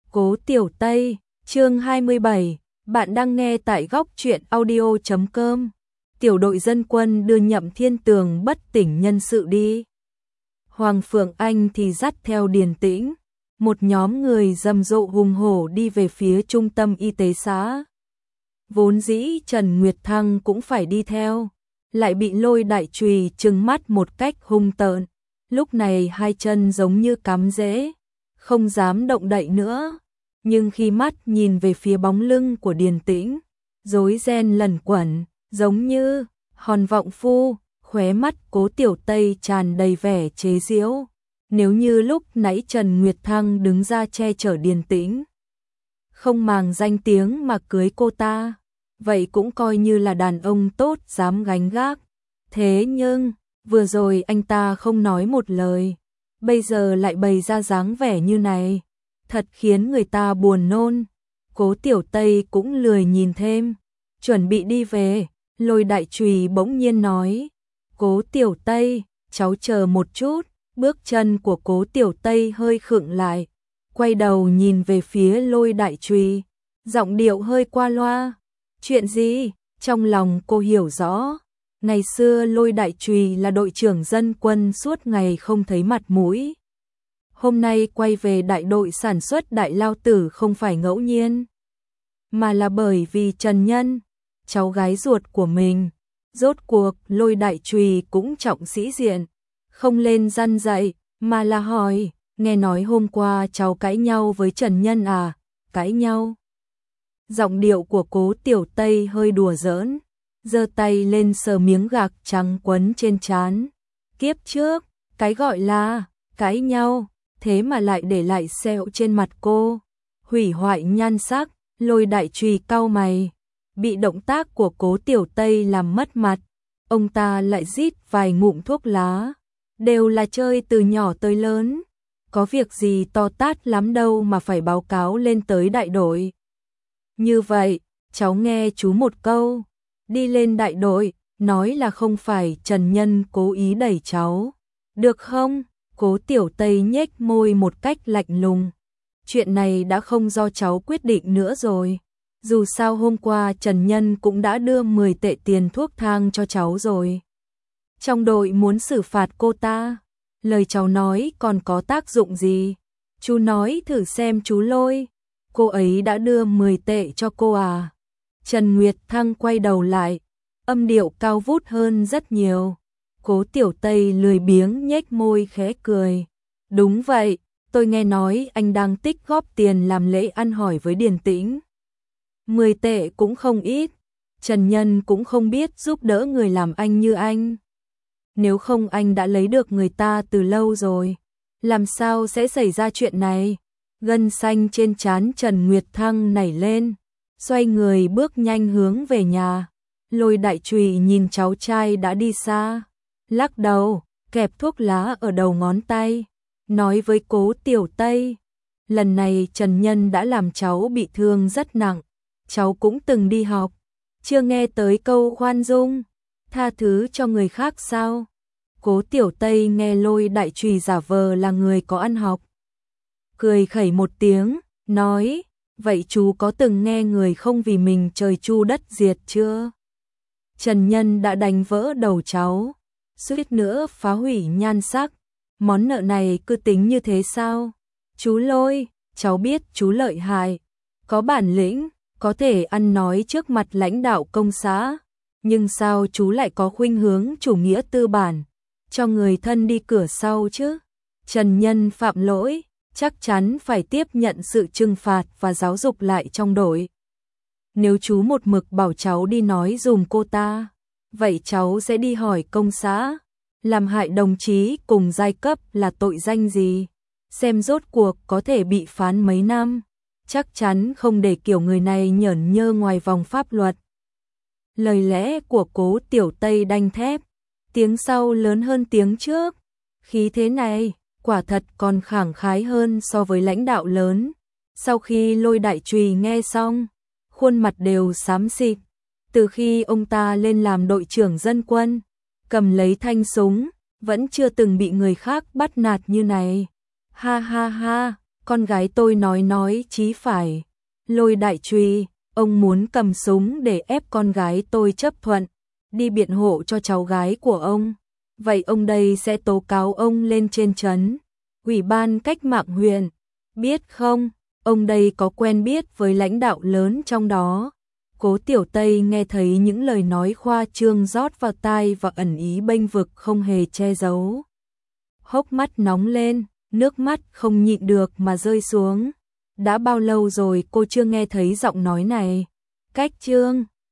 Cố Tiểu Tây, chương 27, bạn đang nghe tại góc truyện audio.com. Tiểu đội dân quân đưa Nhậm Thiên Tường bất tỉnh nhân sự đi. Hoàng Phượng Anh thì dắt theo Điền Tĩnh, một nhóm người rầm rộ hùng hổ đi về phía trung tâm y tế xã. Vốn dĩ Trần Nguyệt Thăng cũng phải đi theo, lại bị Lôi Đại Trùy trừng mắt một cách hung tợn. Lúc này hai chân giống như cắm rễ, không dám động đậy nữa. Nhưng khi mắt nhìn về phía bóng lưng của Điền Tĩnh, rối ren lẩn quẩn, giống như hòn vọng phu, khóe mắt Cố Tiểu Tây tràn đầy vẻ chế giễu. Nếu như lúc nãy Trần Nguyệt Thăng đứng ra che chở Điền Tĩnh, không màng danh tiếng mà cưới cô ta, vậy cũng coi như là đàn ông tốt dám gánh gác. Thế nhưng, vừa rồi anh ta không nói một lời, bây giờ lại bày ra dáng vẻ như này, thật khiến người ta buồn nôn. Cố Tiểu Tây cũng lười nhìn thêm, chuẩn bị đi về. Lôi Đại Trùy bỗng nhiên nói, Cố Tiểu Tây, cháu chờ một chút. Bước chân của Cố Tiểu Tây hơi khựng lại, quay đầu nhìn về phía Lôi Đại Trùy, giọng điệu hơi qua loa. Chuyện gì? Trong lòng cô hiểu rõ, ngày xưa Lôi Đại Trùy là đội trưởng dân quân suốt ngày không thấy mặt mũi. Hôm nay quay về đại đội sản xuất Đại Lao Tử không phải ngẫu nhiên, mà là bởi vì Trần Nhân, cháu gái ruột của mình. Rốt cuộc Lôi Đại Trùy cũng trọng sĩ diện, không lên răn dạy, mà là hỏi, nghe nói hôm qua cháu cãi nhau với Trần Nhân à? Cãi nhau? Giọng điệu của Cố Tiểu Tây hơi đùa giỡn, giơ tay lên sờ miếng gạc trắng quấn trên trán. Kiếp trước, cái gọi là cãi nhau, thế mà lại để lại sẹo trên mặt cô, hủy hoại nhan sắc. Lôi Đại Trùy cau mày, bị động tác của Cố Tiểu Tây làm mất mặt, ông ta lại rít vài ngụm thuốc lá. Đều là chơi từ nhỏ tới lớn, có việc gì to tát lắm đâu mà phải báo cáo lên tới đại đội. Như vậy, cháu nghe chú một câu, đi lên đại đội, nói là không phải Trần Nhân cố ý đẩy cháu, được không? Cố Tiểu Tây nhếch môi một cách lạnh lùng. Chuyện này đã không do cháu quyết định nữa rồi. Dù sao hôm qua Trần Nhân cũng đã đưa 10 tệ tiền thuốc thang cho cháu rồi. Trong đội muốn xử phạt cô ta, lời cháu nói còn có tác dụng gì? Chú nói thử xem chú Lôi, cô ấy đã đưa 10 tệ cho cô à? Trần Nguyệt Thăng quay đầu lại, âm điệu cao vút hơn rất nhiều. Cố Tiểu Tây lười biếng nhếch môi khẽ cười. Đúng vậy, tôi nghe nói anh đang tích góp tiền làm lễ ăn hỏi với Điền Tĩnh. 10 tệ cũng không ít, Trần Nhân cũng không biết giúp đỡ người làm anh như anh. Nếu không anh đã lấy được người ta từ lâu rồi, làm sao sẽ xảy ra chuyện này? Gân xanh trên trán Trần Nguyệt Thăng nảy lên, xoay người bước nhanh hướng về nhà. Lôi Đại Trùy nhìn cháu trai đã đi xa, lắc đầu, kẹp thuốc lá ở đầu ngón tay, nói với Cố Tiểu Tây, lần này Trần Nhân đã làm cháu bị thương rất nặng, cháu cũng từng đi học, chưa nghe tới câu khoan dung, tha thứ cho người khác sao? Cố Tiểu Tây nghe Lôi Đại Trùy giả vờ là người có ăn học, cười khẩy một tiếng, nói, vậy chú có từng nghe người không vì mình trời chu đất diệt chưa? Trần Nhân đã đánh vỡ đầu cháu, suýt nữa phá hủy nhan sắc, món nợ này cứ tính như thế sao? Chú Lôi, cháu biết chú lợi hại, có bản lĩnh, có thể ăn nói trước mặt lãnh đạo công xã, nhưng sao chú lại có khuynh hướng chủ nghĩa tư bản, cho người thân đi cửa sau chứ? Trần Nhân phạm lỗi, chắc chắn phải tiếp nhận sự trừng phạt và giáo dục lại trong đội. Nếu chú một mực bảo cháu đi nói dùm cô ta, vậy cháu sẽ đi hỏi công xã, làm hại đồng chí cùng giai cấp là tội danh gì, xem rốt cuộc có thể bị phán mấy năm, chắc chắn không để kiểu người này nhởn nhơ ngoài vòng pháp luật. Lời lẽ của Cố Tiểu Tây đanh thép, tiếng sau lớn hơn tiếng trước, khí thế này quả thật còn khẳng khái hơn so với lãnh đạo lớn. Sau khi Lôi Đại Trùy nghe xong, khuôn mặt đều xám xịt. Từ khi ông ta lên làm đội trưởng dân quân, cầm lấy thanh súng, vẫn chưa từng bị người khác bắt nạt như này. Ha ha ha, con gái tôi nói chí phải. Lôi Đại Truy, ông muốn cầm súng để ép con gái tôi chấp thuận, đi biện hộ cho cháu gái của ông. Vậy ông đây sẽ tố cáo ông lên trên trấn Ủy ban Cách mạng huyện, biết không? Ông đây có quen biết với lãnh đạo lớn trong đó. Cố Tiểu Tây nghe thấy những lời nói khoa trương rót vào tai và ẩn ý bênh vực không hề che giấu. Hốc mắt nóng lên, nước mắt không nhịn được mà rơi xuống. Đã bao lâu rồi cô chưa nghe thấy giọng nói này? Cách Trương